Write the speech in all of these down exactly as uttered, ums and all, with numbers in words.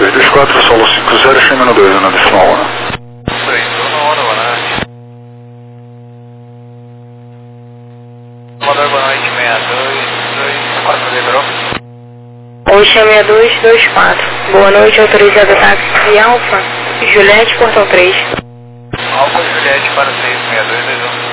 dois dois quatro, solo cinco zero, chama dois, na decimal um. dois um, boa noite. Motor, boa noite, seis dois dois quatro, liberou. Oi, seis dois dois quatro. Boa noite, autorizado táxi Alfa, Juliette, Portão três. Alfa Juliette para três seis dois dois um.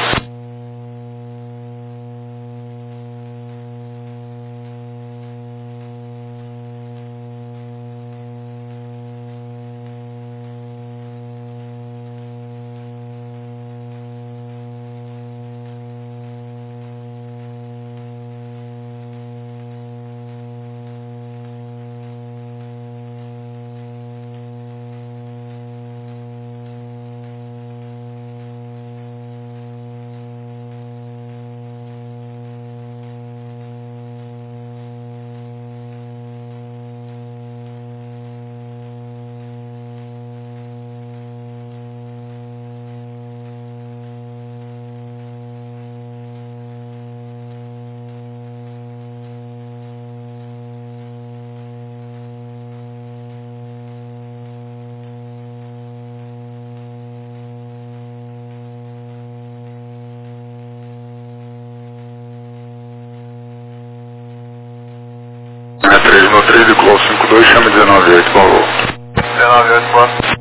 três no três, Close cinco dois, chama dezenove oito, bom voo. dezenove oito, boa.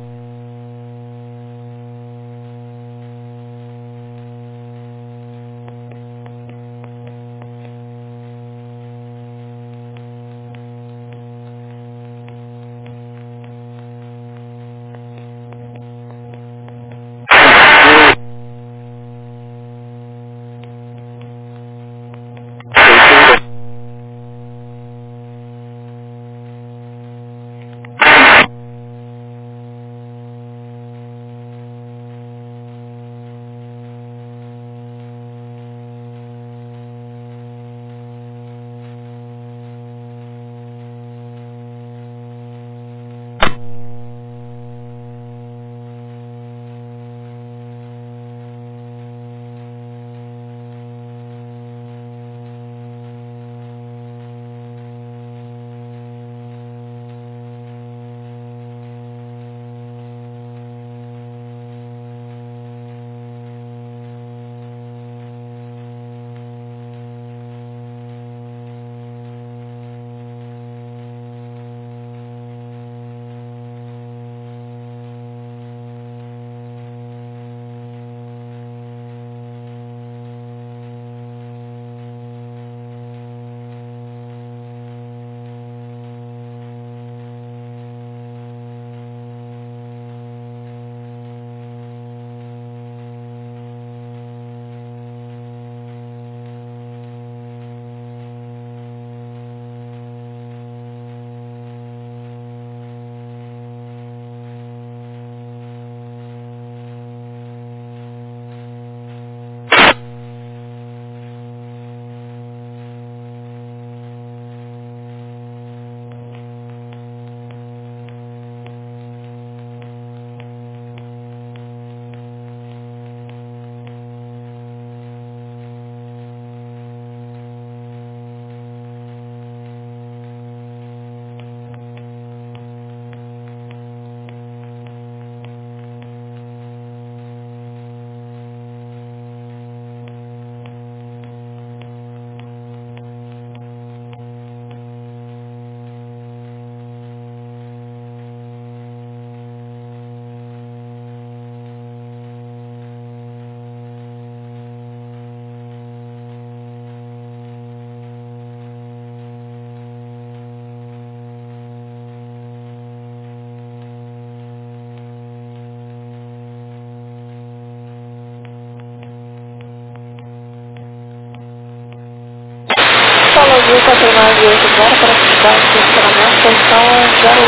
Azul quatro nove oito zero para atividade de estacionamento, posição zero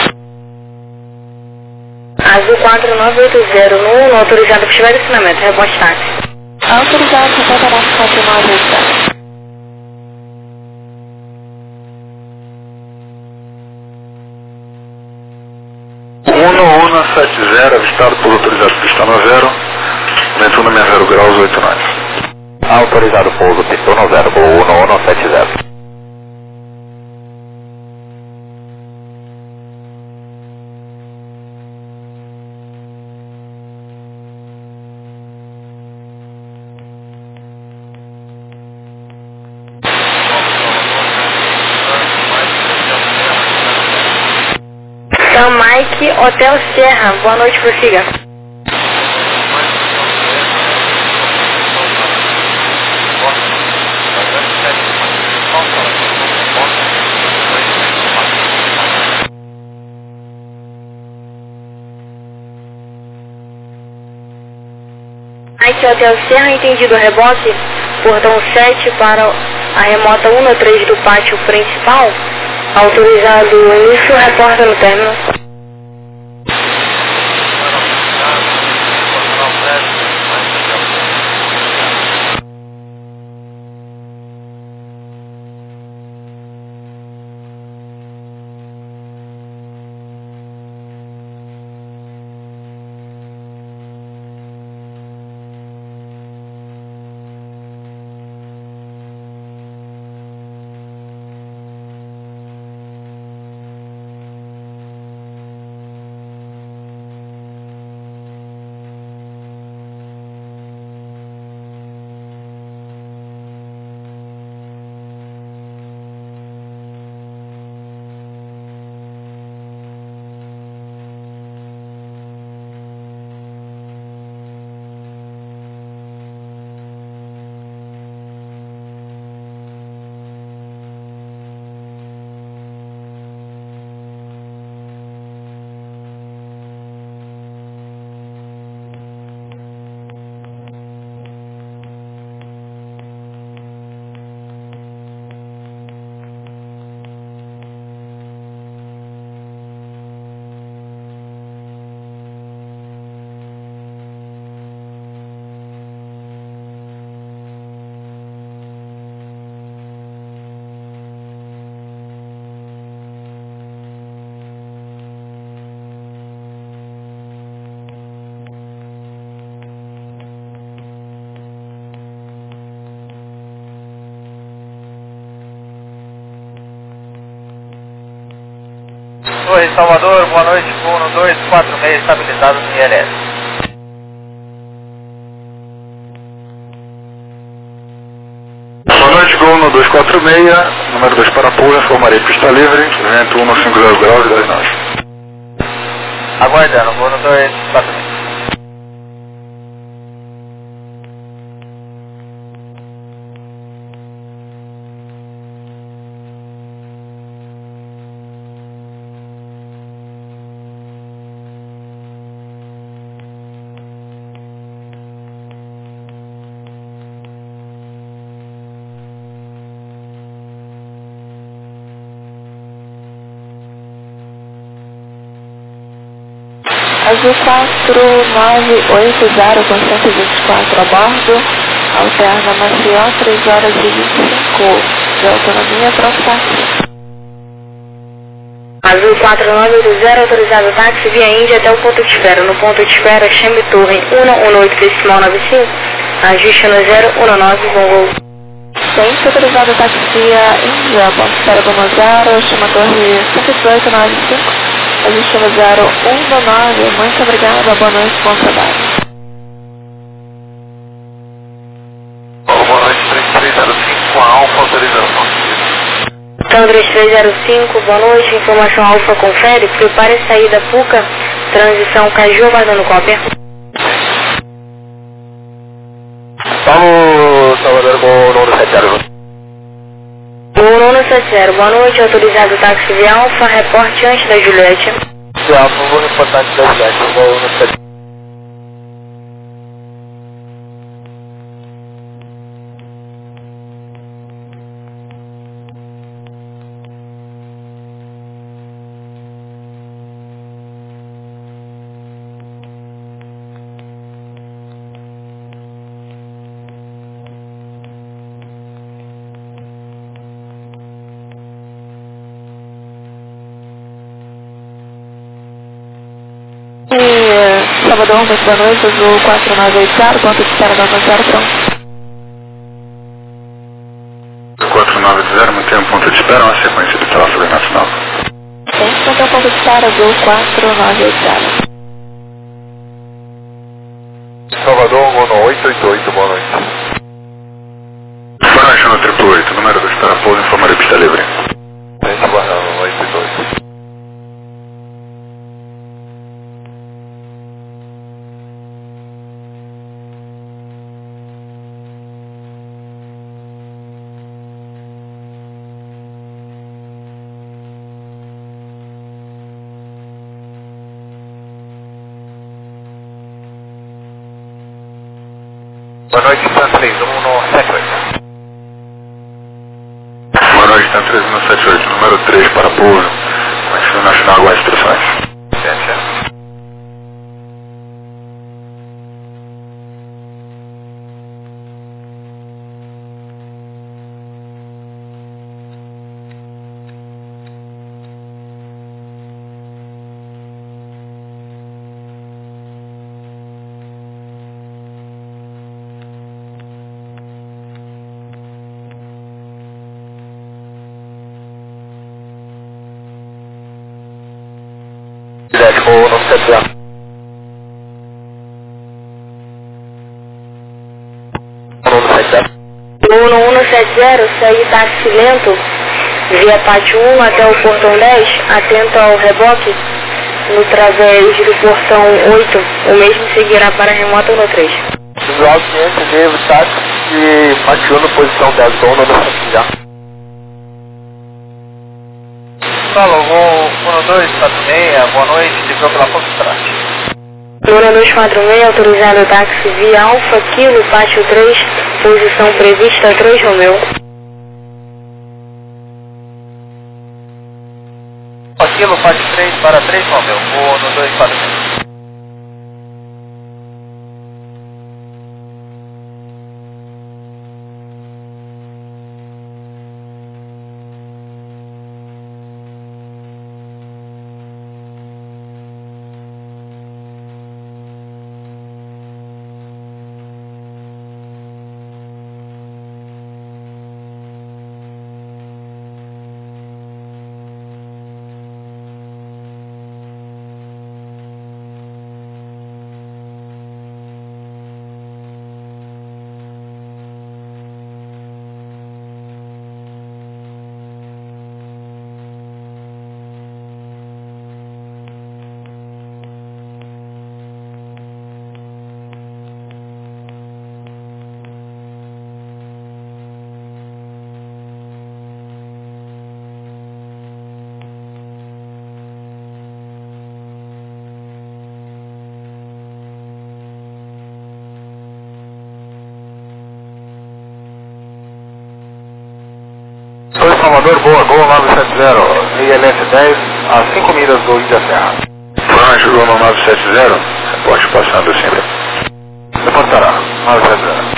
um. Azul quatro nove oito zero no um, autorizado para atividade de estacionamento, rebote táxi. Autorizado para estacionamento quatro nove oito zero. um um sete zero, avistado por autorizado pista no zero, vento no meia zero graus, oito nove. Autorizado pouso pista no zero, voo um um sete zero. Mike, Hotel Serra. Boa noite, prossiga. Mike, Hotel Serra, entendido, reboque, portão sete para a remota um no três do pátio principal, autorizado início, reporta no término. Oi, Salvador, boa noite, um dois quatro seis, estabilizado no I L S. Boa noite, Gol um dois quatro seis, número dois para Pouso, informarei pista livre, vento um cinco zero graus, dez nós. Aguardando, Gol um dois quatro seis. Azul quatro nove oito zero com cento e vinte e quatro a bordo, alterna Maceió, três horas e vinte e cinco de autonomia, pronto táxi. Azul quatro nove oito zero, autorizado táxi via Índia até o ponto de espera. No ponto de espera, chame torre um um oito decimal nove cinco, ajuste no zero um nove, bom voo. Tem autorizado táxi via Índia, ponto de espera como zero, chama torre cento e dezoito nove cinco. A gente chama zero um nove, muito obrigada, boa noite, bom trabalho. Boa noite, três três zero cinco, Alfa, autorização. Então, três três zero cinco, boa noite, informação Alfa confere, prepare saída Puca, transição Caju, aguardando cópia. Vamos, Salvador, com o sete zero. O um sete zero, boa noite, autorizado táxi via Alfa, reporte antes da Juliette. Via Alfa, vou reportar antes da Juliette, eu vou no sete. Salvador, muito boa noite, Azul quatro nove oito zero, ponto de espera da zero, pronto. quatro nove oito zero, mantém um ponto de espera, uma sequência de tráfego nacional. Tem, mantém um ponto de espera, Azul quatro nove oito zero. Salvador, Mono oito oito oito, boa noite. Francho no triplo oito, número dois para Pouso, informarei pista livre. Gente, guardando, oito oito oito. Boa noite, Santa três um sete oito. Boa noite, Santa três um sete oito, número três para pouso. Destino Nacional, aguarde instruções. Certo, certo. Voo no sete zero. um um sete zero, segue táxi lento, via pátio um até o portão dez, atento ao reboque, no través do portão oito, o mesmo seguirá para a remota no três. Visual quinhentos, veio táxi e pátio um na posição dez, voo no sete zero. Solo, voo um dois quatro seis, boa noite, ligou pela Foxtrot. um dois quatro seis, autorizado táxi via Alfa Kilo, pátio três, posição prevista três Romeu. Aquilo, pátio três para três Romeu, voo um dois quatro seis. Oi, Salvador, boa, Gol nove sete zero, I L S dez, a cinco milhas do Ilha Serra. Boa noite, Gol nove sete zero, reporte passando sempre. Reportará, nove sete zero.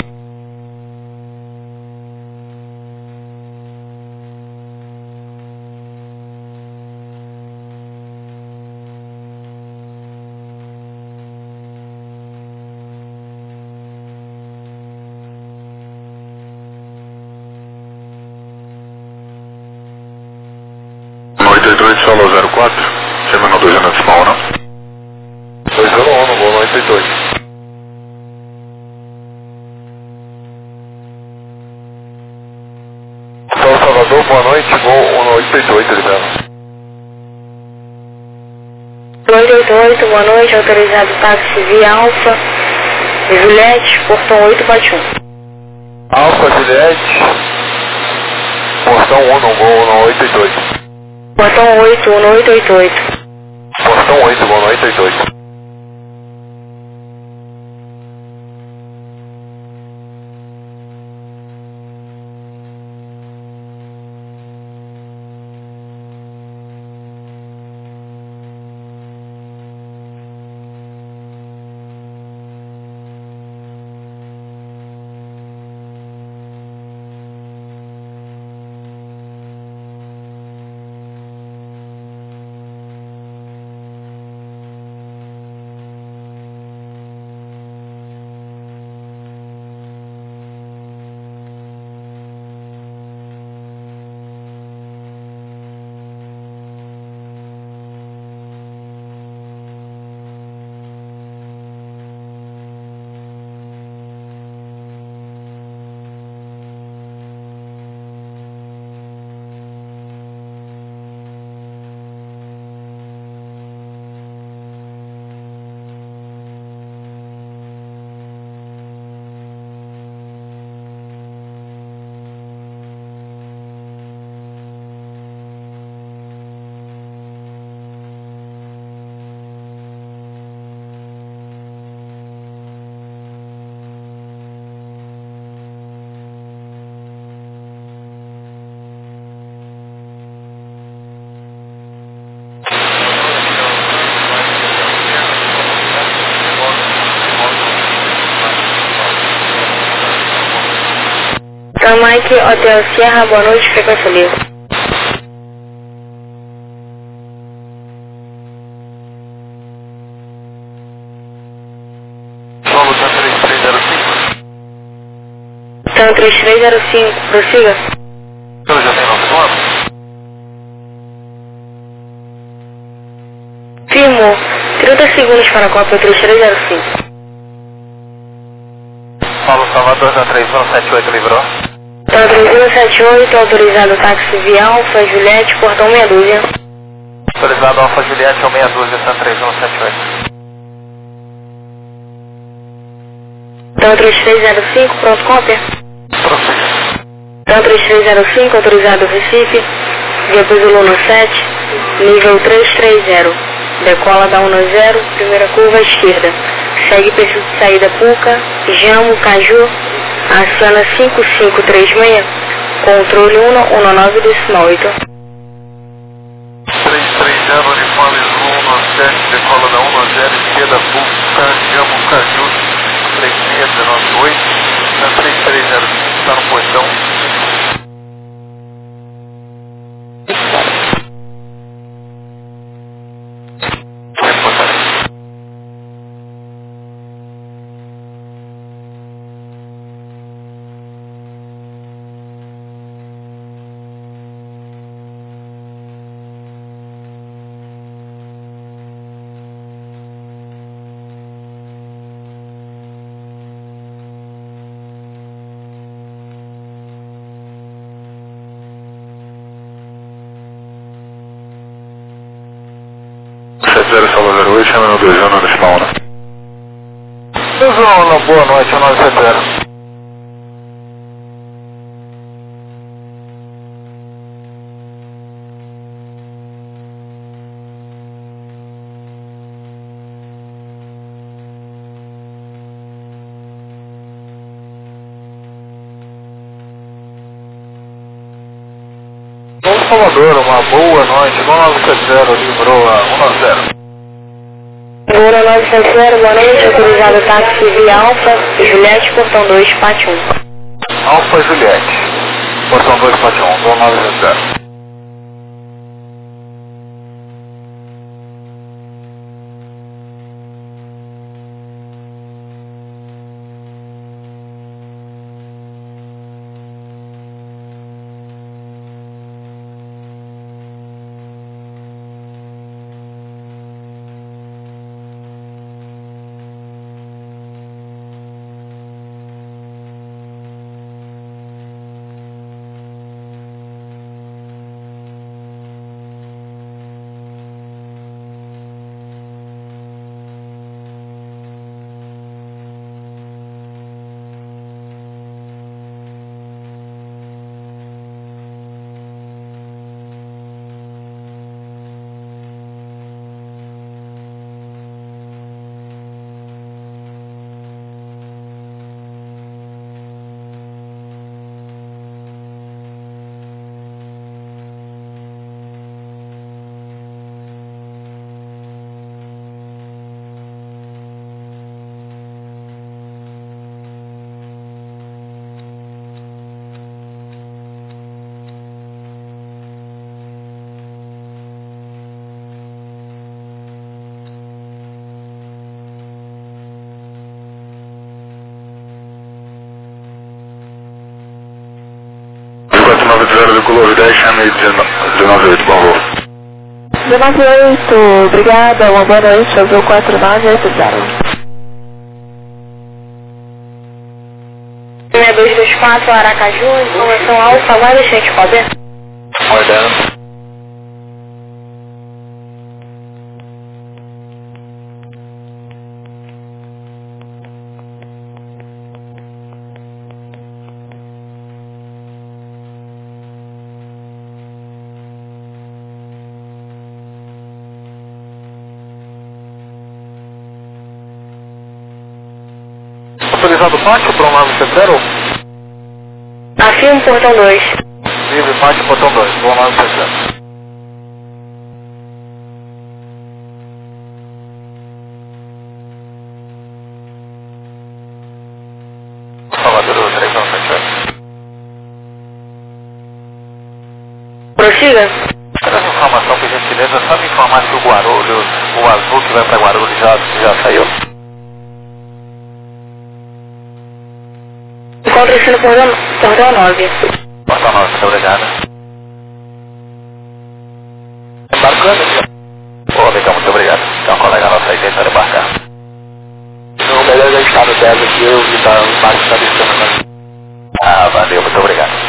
oito oito oito, solo zero quatro, terminal dois zero decimal, não? dois zero um, no voo oito oito oito. São Salvador, boa noite, voo oito oito oito, liberado. oito oito oito, boa noite, autorizado táxi via Alfa, Juliette, portão oito, pátio um. Alfa, Juliette, portão um, no voo no oito oito oito. Portão oito, no oito oito oito. Portão oito, voo no oito oito oito. Então, Mike, Hotel Sierra, boa noite, frequência livre. Solo tá três três zero cinco. Então, três três zero cinco, prossiga. Eu já tenho nome claro? Firmou. trinta segundos para a cópia três três zero cinco. Paulo Salvador da três um sete oito livrou. Então, três um sete oito, autorizado táxi via Alfa, Juliette, portão meia dúzia. Autorizado Alfa Juliette ao meia dúzia, Santa três um sete oito. Então, três três zero cinco, pronto, cópia. Prossiga. Então, três três zero cinco, autorizado Recife, via Zulu sete, nível três três zero. Decola da um zero, primeira curva à esquerda. Segue perfil de saída Puca, Jambo, Caju, aciona cinco cinco três seis, controle um um nove decimal oito. três três zero, Unifame um sete, decola da um zero, esquerda Puca, Jambo, Caju, três seis um nove oito, na três três zero cinco, está no portão. sete zero Salvador oito, chama no dois um no spawn. dois um, boa noite, nove sete zero. Bom Salvador, uma boa noite, nove sete zero, livrou a um zero. Segura nove sete zero, boa noite, autorizado táxi via Alfa, Juliette, portão dois, Pátio um. Alfa Juliette, portão dois, Pátio um, Dom nove sete zero. quatro nove zero do Color dez, chame dezenove oito, bom voo. dezenove oito, obrigada, uma boa noite, azul quatro nove oito zero. seis dois dois quatro, Aracaju, informação Alfa, aguarda a gente, pode? Aguardando. Autorizado pátio para um nove sete zero? Afirmo portão dois. Livre pátio, portão dois, bom nove sete zero. Salvador três um sete oito. Prossiga. Traz informação, por gentileza, só me informar se o Guarulhos, o azul que vai para Guarulhos já, já saiu. Encontra-se no portão, portão nove. Portão nove, muito obrigado. Embarcando aqui. Ô, legal, muito obrigado. Tem um colega nosso aí tentando embarcar. Não, melhor já está no dez aqui, eu vi tá embaixo da lista. Ah, valeu, muito obrigado.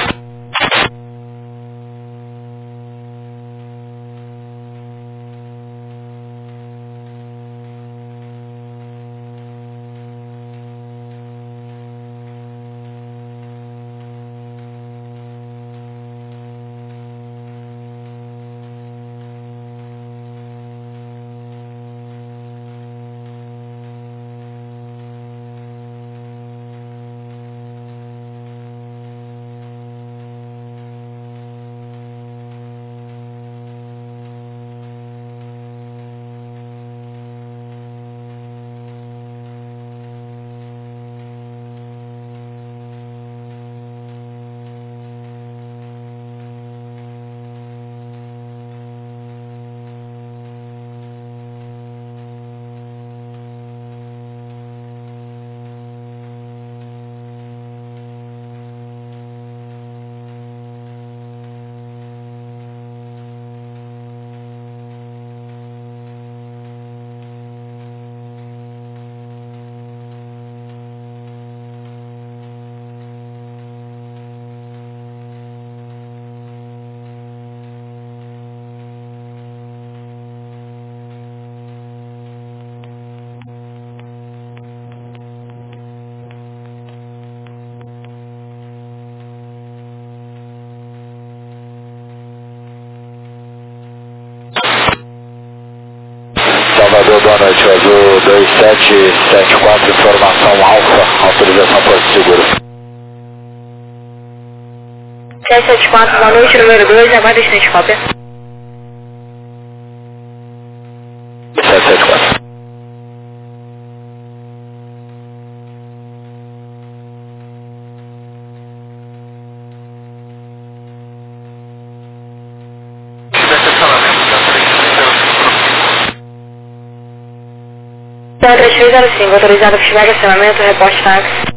Salvador, boa noite, Azul dois sete sete quatro, informação alfa, autorização Porto Seguro. sete sete quatro, boa noite, número dois, aguarda instante, cópia. sete sete quatro. três três zero cinco, autorizado para estiver estacionamento, reporte táxi.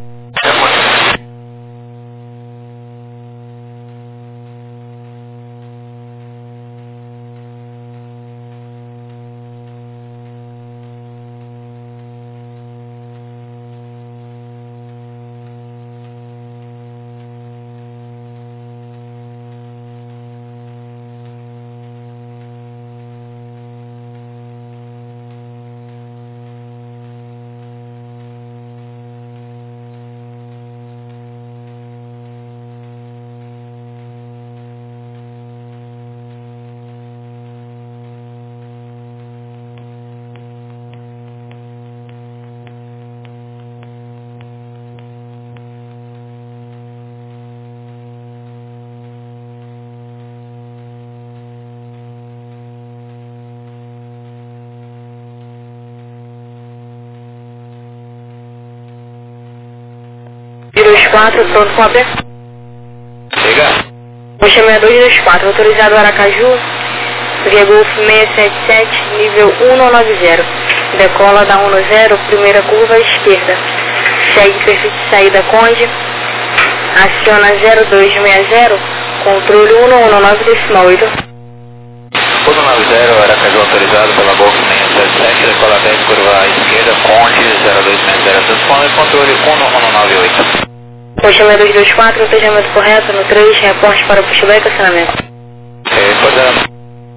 dois quatro, pronto, cópia. Liga. Mocha seis dois dois quatro, autorizado Aracaju, via Golf seis sete sete, nível um não nove zero. Decola da um zero, primeira curva à esquerda. Segue perfil de saída Conde. Aciona zero dois seis zero, controle um um nove decimal oito. um nove zero, Aracaju autorizado pela Golf seis sete sete, decola dez, curva à esquerda, Conde zero dois seis zero, transponde controle um um nove oito. Mocha seis dois dois quatro, atendimento correto no três, reporte para puxador e estacionamento. É, pode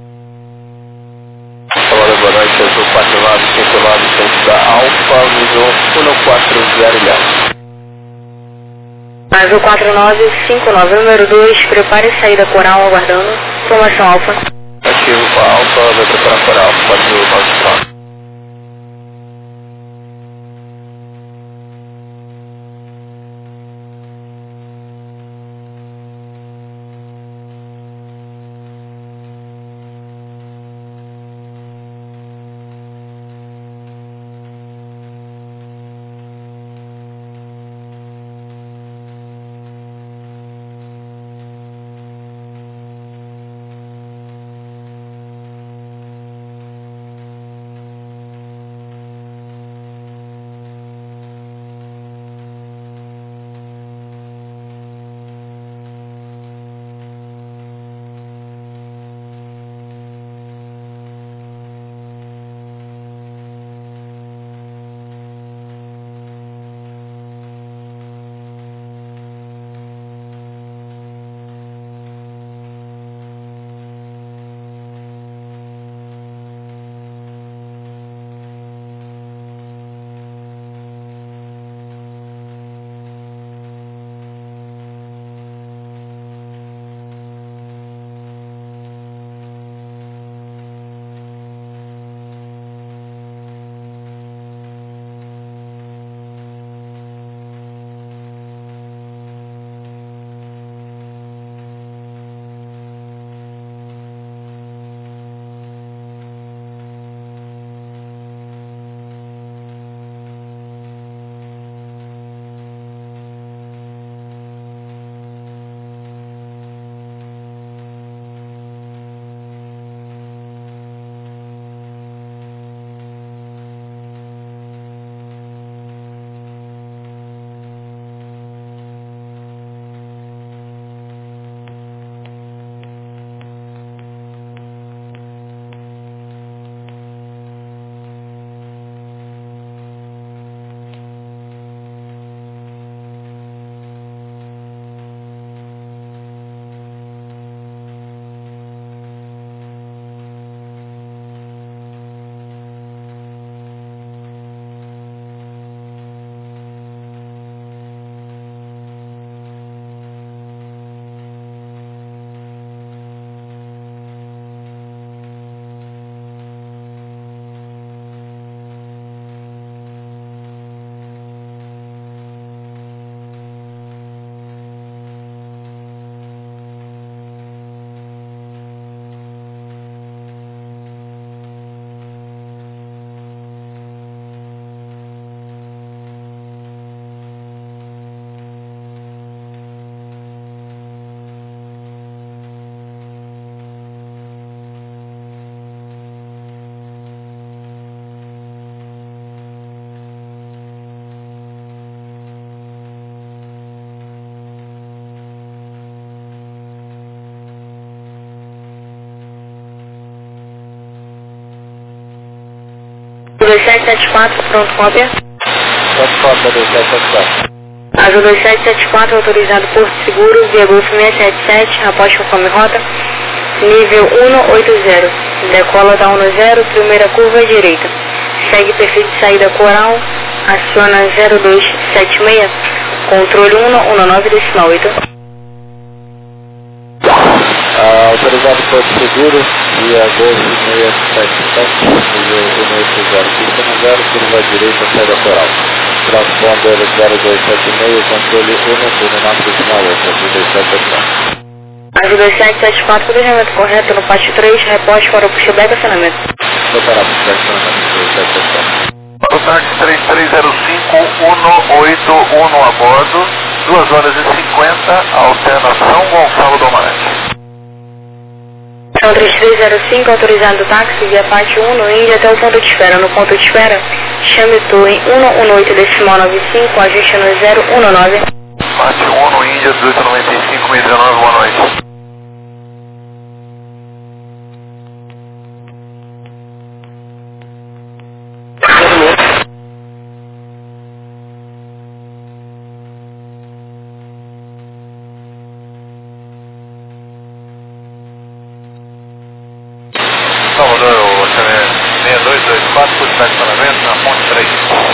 Olá, boa noite, Azul quatro nove cinco nove, centro da Alfa, visou um quatro zero milhão. Azul quatro nove cinco nove, número dois, prepare saída coral aguardando. Formação alfa. Ativo com a Alfa, vai preparar por Alfa, quatro nove nove. sete sete quatro, pronto, cópia. Pode cópia do sete sete quatro. Azul dois sete sete quatro, autorizado Porto Seguro, via Golf seiscentos e setenta e sete, após conforme rota, nível cento e oitenta, decola da cento e, primeira curva à direita, segue perfil de saída coral, aciona zero dois sete seis, controle cento e dezenove decimal oito. Ah, autorizado Porto Seguro, via Golf seiscentos e setenta e sete, nível cento e oitenta, pista no zero, curva à direita, saída coral. Transponder zero dois sete seis, controle cento e dezenove decimal oito, Azul dois sete sete quatro. Azul dois sete sete quatro, planejamento correto no pátio três, reposte para o pushback acionamento. Vou parar para o pushback acionamento, dois sete sete quatro. O táxi três três zero cinco, cento e oitenta e um a bordo, duas horas e cinquenta, alternação Gonçalo do Amarante. São três três zero cinco, autorizado táxi via parte um no Índia até o ponto de espera. No ponto de espera, chame torre cento e dezenove decimal noventa e cinco, ajuste no zero um nove. Parte um no Índia, dezoito e noventa e cinco, meio dezenove, boa noite. Salvador, o seis dois dois quatro, pushback acionamento na ponte três.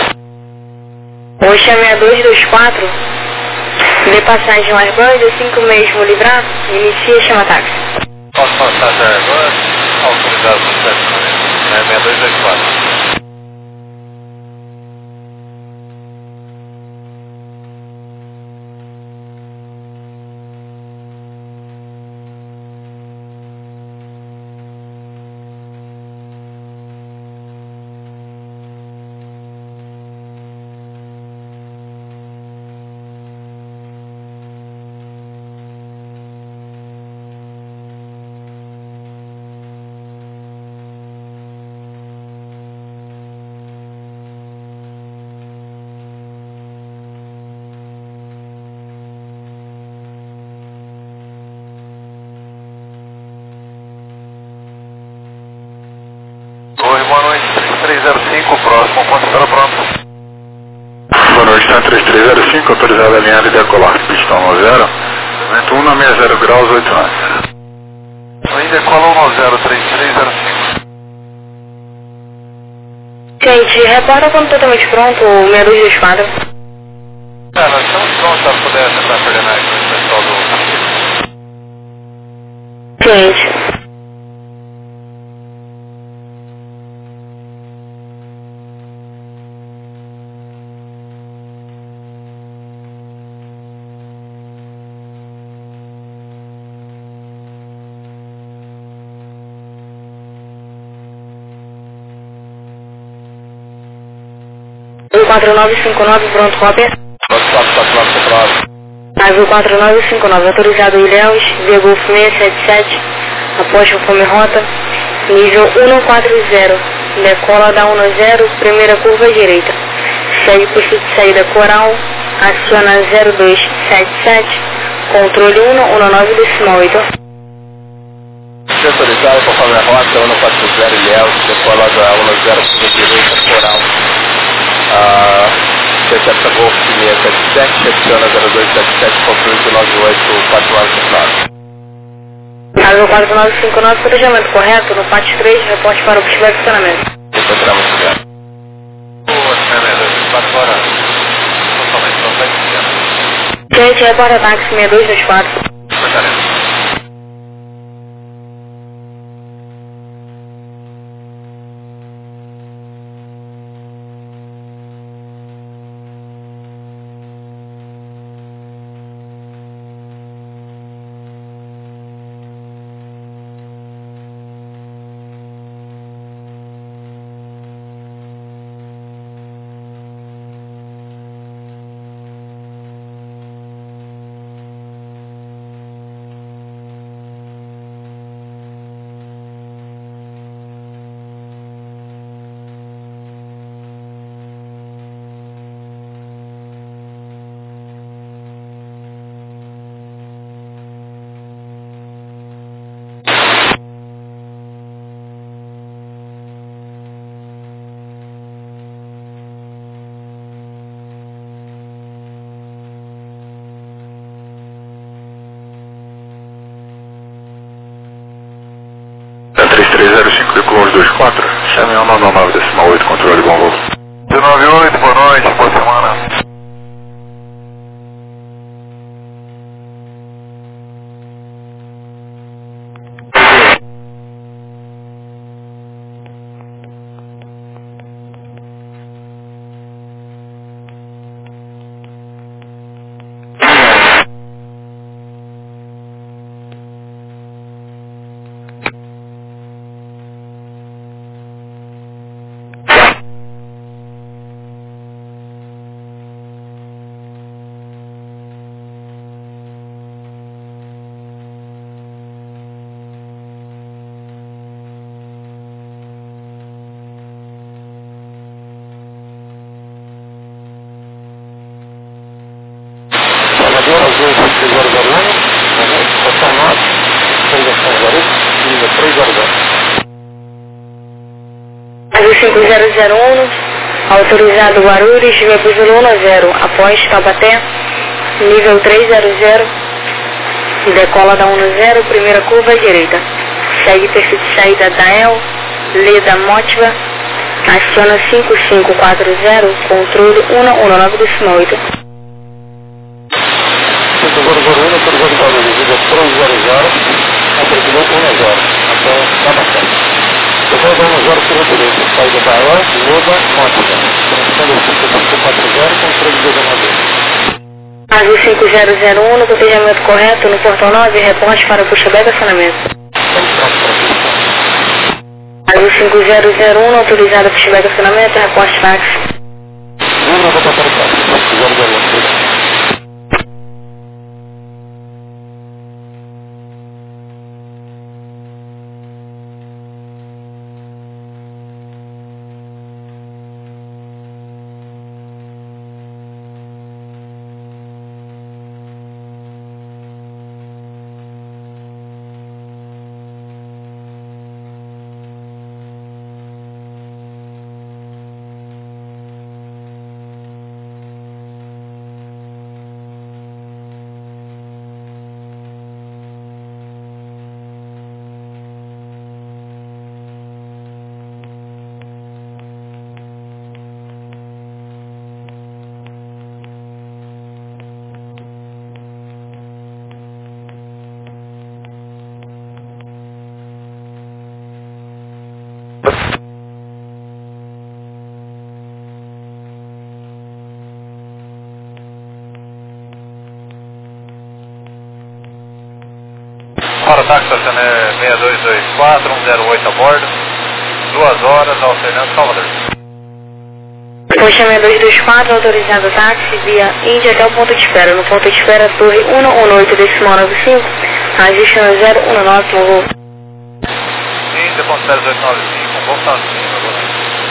O seis dois dois quatro, dê passagem ao Airbus, cinco meios vou livrar, inicia chama táxi. Posso passar já agora? Autorizado pushback acionamento, é seis dois dois quatro. Oi, boa noite, três três zero cinco, próximo, ponto espera pronto. Boa noite, tá três três zero cinco, autorizado a alinhar e decolar. Pistão no zero, vento um a sessenta graus, oito anos. Ainda cola um zero, três três zero cinco. Gente, reporta quando totalmente pronto, o seis dois dois quatro. É, nós estamos prontos para poder tentar coordenar isso com o pessoal do... Gente. quatro nove cinco nove, pronto, cópia. Azul quatro nove cinco nove, autorizado Ilhéus, via Golf seiscentos e setenta e sete, após conforme rota, nível cento e quarenta, decola da cento, primeira curva à direita, segue pista de saída coral, aciona zero dois sete sete, controle cento e dezenove decimal oito. Autorizado conforme a rota, cento e quarenta Ilhéus, decola da cento, curva direita, coral. Detecta Golf seiscentos e setenta e sete, adiciona zero dois sete sete, controle nove oito quatro nove. Azul quatro nove cinco nove, planejamento correto, no pátio três, reporte para o pushback acionamento. Encontramos o lugar. Boa, seis dois dois quatro, agora. Totalmente, não vai ser. Gente, reporta táxi seis dois dois quatro. Portaremos. Close dois quatro, chame um nove nove decimal oito, controle, bom voo. nove oito, boa noite, boa semana. Azul cinco zero zero um, autorizado Guarulhos, Vebuzul um zero, após Taubaté, nível três zero zero, decola da um zero, primeira curva à direita. Segue perfil de saída da E L, Leda Motiva, aciona cinco cinco quatro zero, controle um um nove decimal oito. cinco zero zero um, autorizado Guarulhos, nível três zero zero, autorizado um zero, até Taubaté. Depois da um zero, curva direita, saída da E L, Leda Motiva, transitando cinco cinco quatro zero, controle de dezenove. Azul cinco zero zero um, no cotejamento correto, no portão nove, reporte para puxaback e acionamento. Estamos prontos para a Azul cinco zero zero um, autorizado puxaback e acionamento, reporte fax. Número da Catarina, cinco zero zero um. Para o táxi estaciona seis dois dois quatro, um zero oito a bordo, duas horas, alternando Salvador. Poxa seis dois dois quatro, autorizado táxi via Índia até o ponto de espera. No ponto de espera, torre um um oito decimal nove cinco, ajuste no zero um nove, voo. Índia, ponto zero oito nove cinco, voo está acima, voo.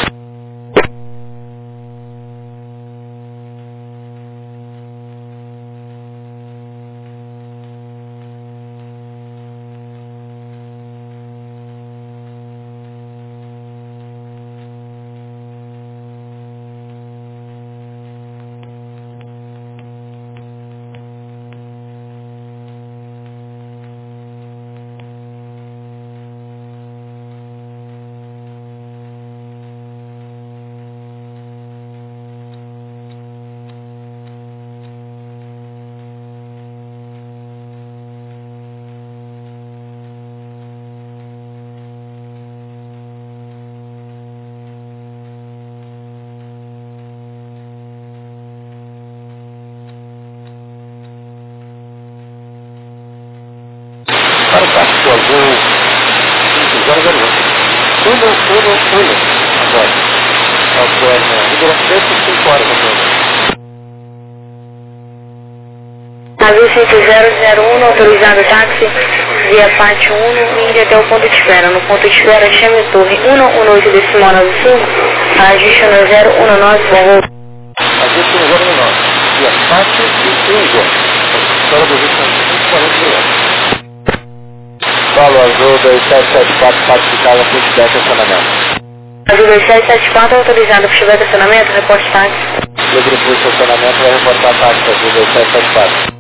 Para o táxi azul cinco zero zero um. Uno, uno, uno. Agora. Alterna. Liberação cinco horas agora. Azul cinco zero zero um, autorizado táxi via Pátio um, Índia até o ponto de espera. No ponto de espera, chame torre um um oito decimal nove cinco, ajuste no zero um nove, voo. Ajuste no zero um nove. Via Pátio e Índia. Espera do Rio cinco quarenta quilômetros. Paulo Azul dois sete sete quatro, classificada pushback estacionamento. Azul dois sete sete quatro, autorizado pushback estacionamento, reporte táxi. O grupo de estacionamento vai reportar táxi Azul dois sete sete quatro.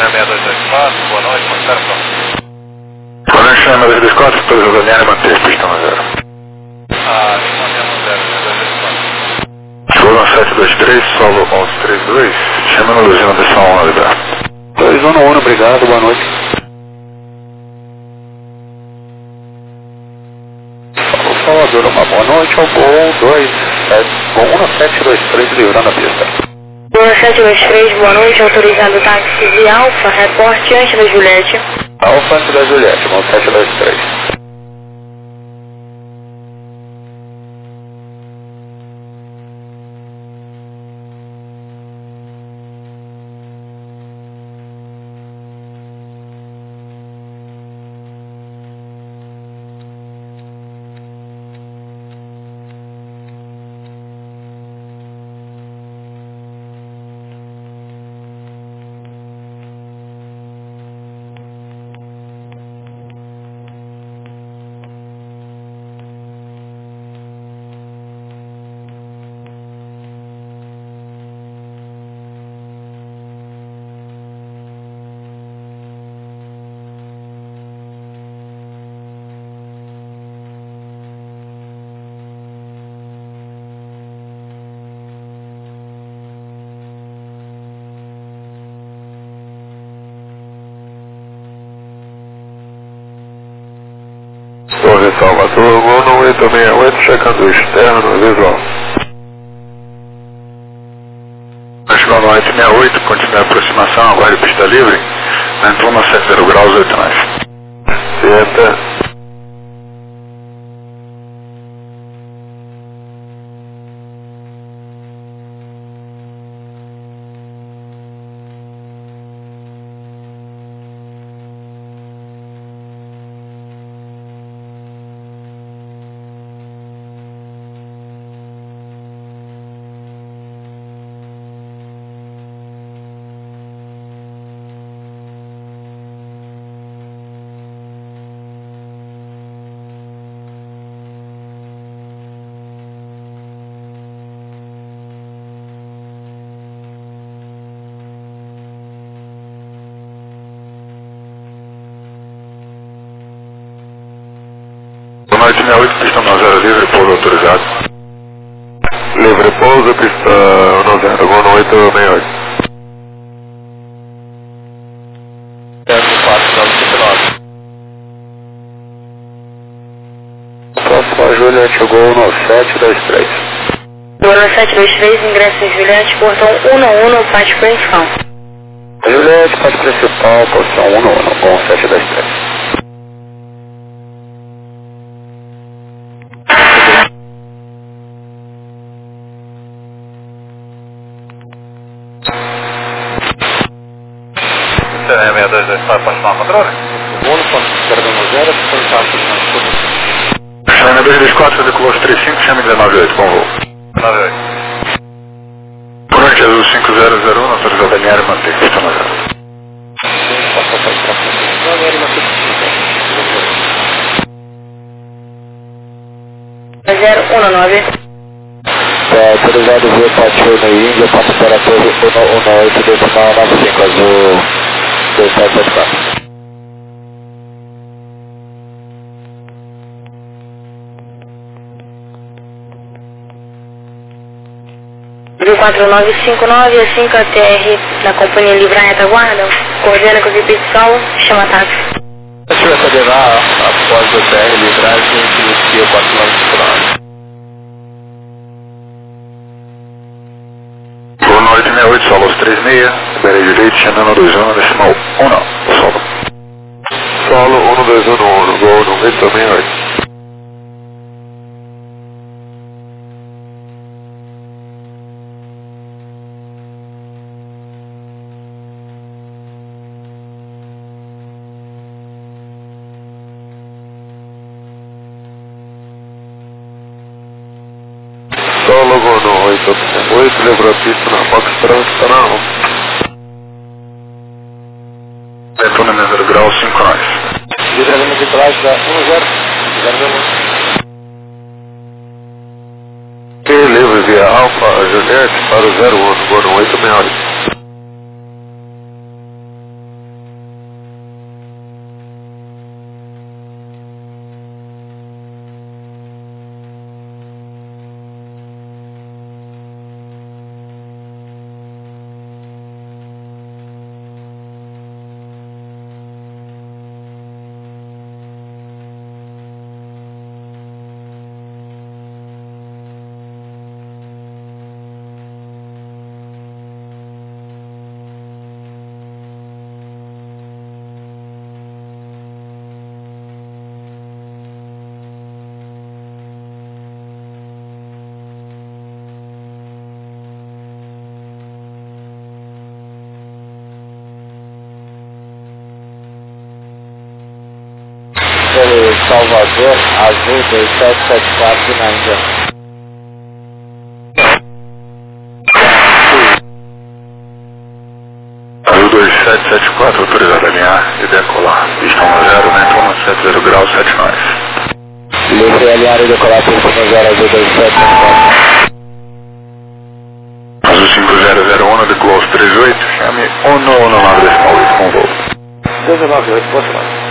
seis dois dois quatro, boa noite, marcação. Boa noite, seis dois dois quatro, estou jogando e manter pistão a zero. Ah, mantemos zero, seis dois dois quatro. Foram sete dois três, solo onze três dois, chamando a usina de São um, liberado. dois um um, obrigado, boa noite. Salvador, uma boa noite, ao voo dois sete dois três, livrando a pista. um sete dois três, boa noite, autorizado táxi de Alfa, reporte antes da Juliette. Alfa antes da Juliette, um sete dois três. Torre Salvador, voo no oito seis oito, checando o externo, visual. Chegou no oito seis oito, continue a aproximação, aguarde pista livre, entrou no sete zero graus, oito nove. Seta. oito seis oito, pista um zero livre, pouso autorizado. Livre pouso, pista um zero, voo no oito seis oito. quatro nove nove. Próximo a Juliette, chegou no sete dois três. Boa noite, sete dois três, ingresso em Juliette, portão um um, parte principal. Juliette, parte principal, posição um um, com sete dois três. seis dois dois quatro, pode tomar controle? Segundo, ponto carregando zero, ponto seis dois dois quatro, decolou três cinco, chame dezenove oito, com voo. nove oito. Por noite, azul cinco zero zero um, autorizado a alinhar e manter pista um zero. zero um nove. É, autorizado voo partiu no Índia, passa para a torre um oito, decimal nove cinco, azul dois sete sete quatro. Viu quatro nove cinco nove, a cinco A T R da companhia Livre Retaguarda, coordena com a equipe de solo, chama táxi. Se tiver coordenar após o T R livragem, a gente inicia quatro nove cinco nove. Voo no oito seis oito, solo três seis, liberei direito, chamando dois um, decimal um, solo. Solo um dois um, voo no oito seis oito. Solo voo no oito seis oito, levou a pista na Fox Trânsito, não. Entrou no zero grau, cinco nove. Livramento de trás da um zero, zero E livre via Alfa Juliette para o zero um, voo no oito seis oito. Salvador, Azul dois sete sete quatro na Índia. Azul dois sete sete quatro, autorizado a alinhar e decolar. Pista um zero, vento um sete zero graus, sete nove. Livre alinhar e decolar, pista um zero, Azul dois sete sete quatro. Azul cinco zero zero um, decolou aos três oito, chame um um nove decimal oito com voo. dezenove oito, posto mais.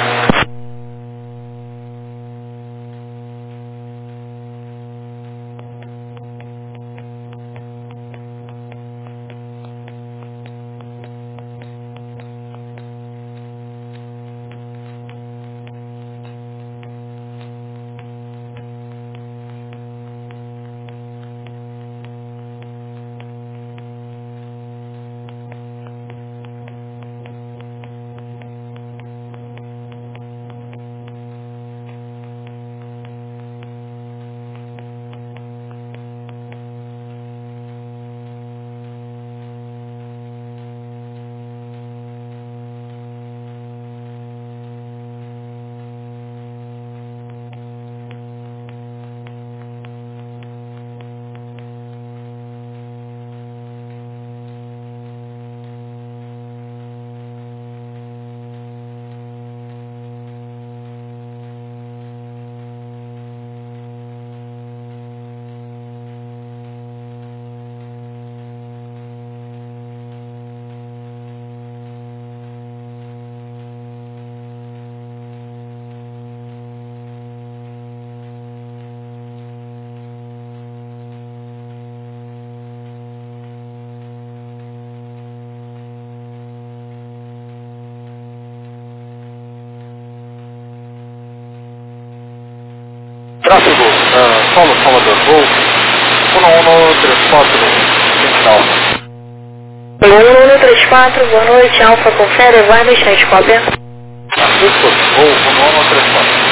Tráfego, uh, Paulo Salvador, voo um um três quatro, Central. um um três quatro, boa noite, Alfa, confere, vai deixar de cópia. Victor, voo um um três quatro.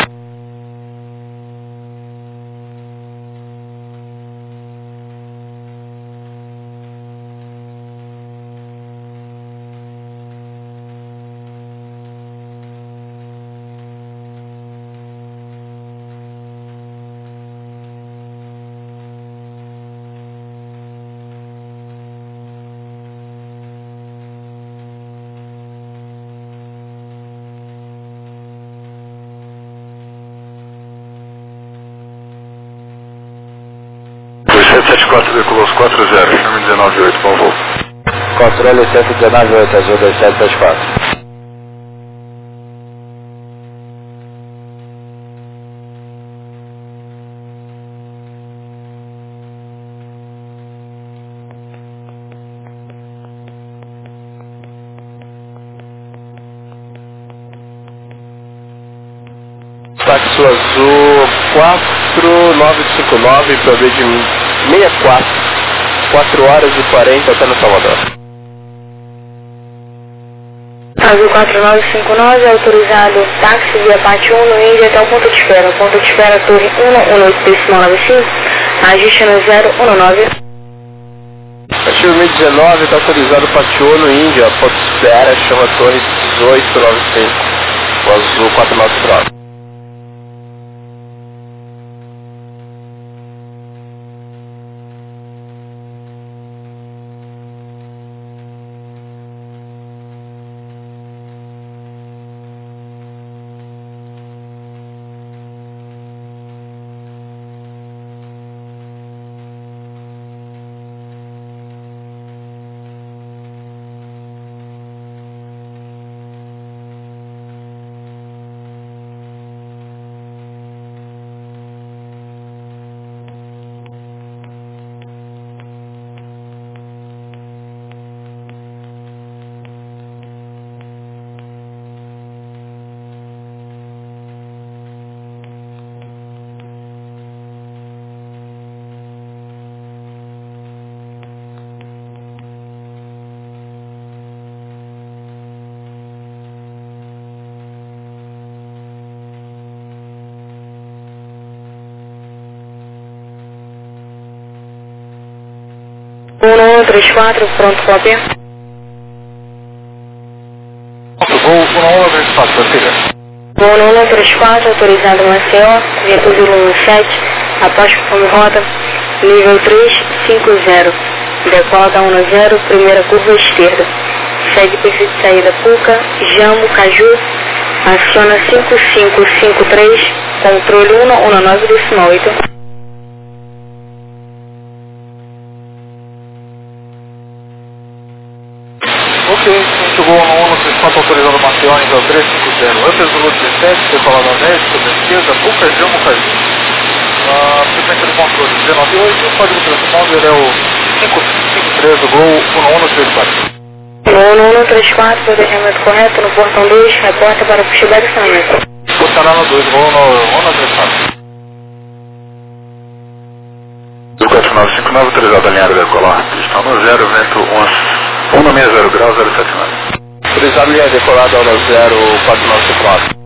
sete sete quatro, decolou aos quatro zero, chame dezenove oito com voo. Controle cento e dezenove oito, Azul dois sete sete quatro. Táxi Azul quatro nove cinco nove, P B de sessenta e quatro, quatro horas e quarenta até no Salvador. Azul quatro nove cinco nove, autorizado táxi via parte um no Índia até o ponto de espera. Ponto de espera, torre um um oito decimal nove cinco, ajuste no zero um nove. Ativo mil e dezenove, está autorizado parte um no Índia, ponto de espera, chama torre dezoito nove cinco, o Azul quatro nove cinco nove. um um três quatro, pronto, cópia. Voo um um três quatro, Brasília. Voo no um três quatro, autorizado Maceió, vento zero um sete, após conforme rota, nível três cinco zero, decola da um zero, primeira curva esquerda, segue perfil de saída Puca, Jambo, Caju, aciona cinco cinco cinco três, controle um um nove decimal oito. Ok, gente, voo no um três quatro, autorizado Maceió, nível três cinco zero, Upper Zulu dezessete, decola da dez, sobre a esquerda, Puca, Jambo, Caju. A frequência de controle dezenove oito, o código transponder é o cinco cinco três do Gol um um três quatro. Voo no um três quatro, planejamento correto, no portão dois, reporta para o puxback e salamento. Postará no dois, voo no um três quatro. Do quatro nove cinco nove, autorizado alinhado decolar. Pistão no zero, vento um um seis zero graus, zero sete nove. Autorizado linha decolada no zero quatro nove cinco nove.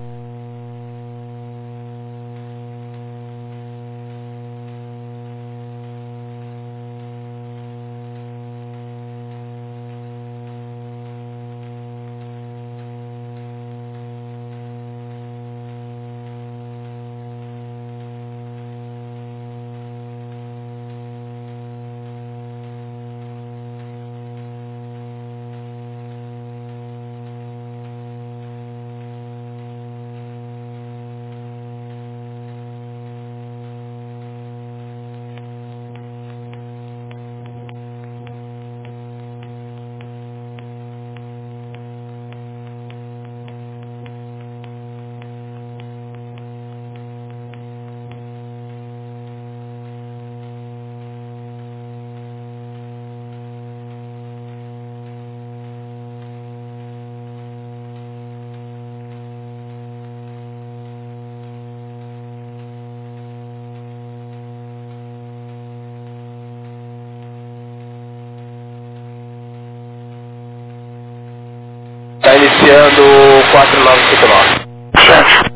Está iniciando quatro nove cinco nove. Certo.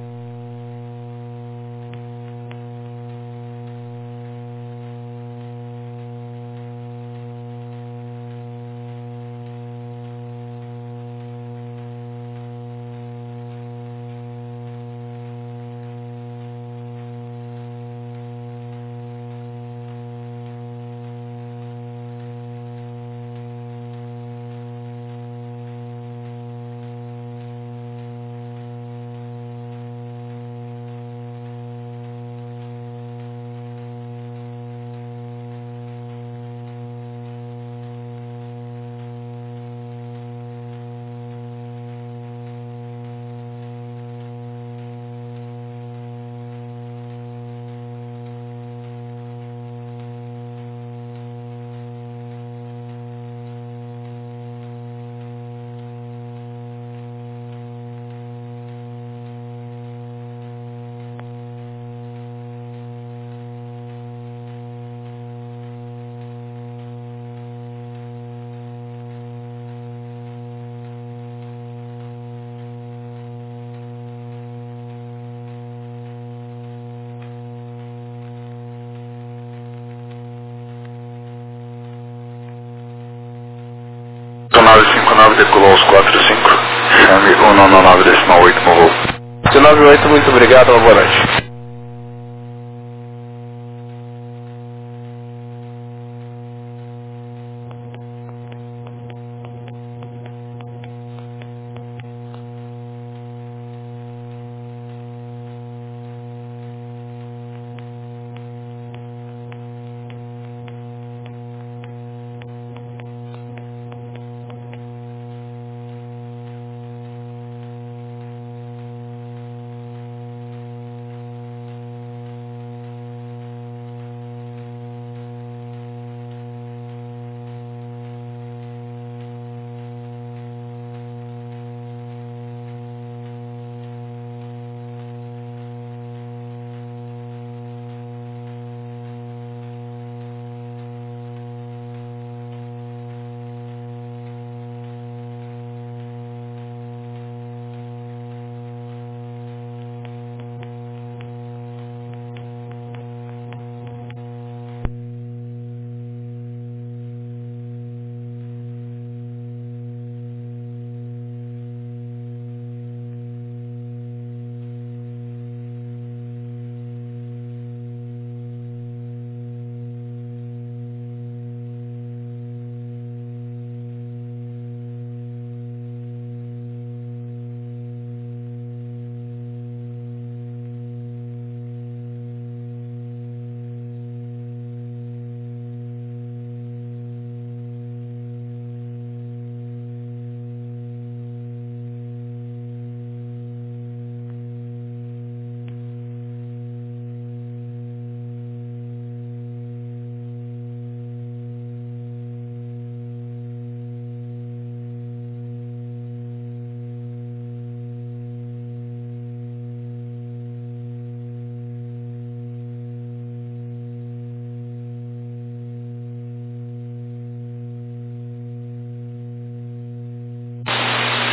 nove cinco nove decolou aos quatro cinco, chame um nove nove decimal oito, morrou. um nove oito, muito obrigado, uma boa noite.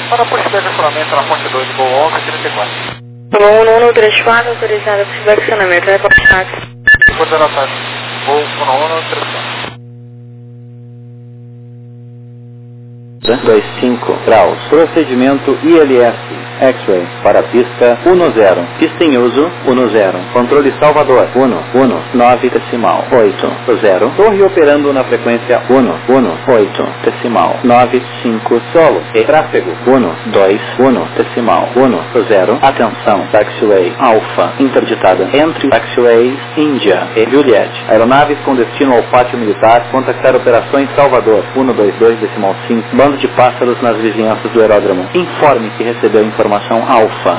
Para a pushback de acionamento na ponte dois, Gol onze, trinta e quatro. um um três quatro, autorizado pushback acionamento, reporte táxi. Depois da táxi, Gol um um três quatro. dois cinco graus. Procedimento I L S X-Ray para pista um zero. Pista em uso um zero. Controle Salvador um um nove decimal oito zero. Torre operando na frequência um um oito decimal nove cinco solo. E tráfego um dois um decimal um zero. Atenção, taxiway Alpha interditada entre taxiways Índia e Juliet. Aeronaves com destino ao pátio militar contactar operações Salvador um dois dois decimal cinco. Bando de pássaros nas vizinhanças do aeródromo. Informe que recebeu informação Alfa.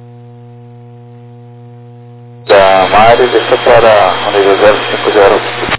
Da Mari, deixa para o nível zero cinco zero.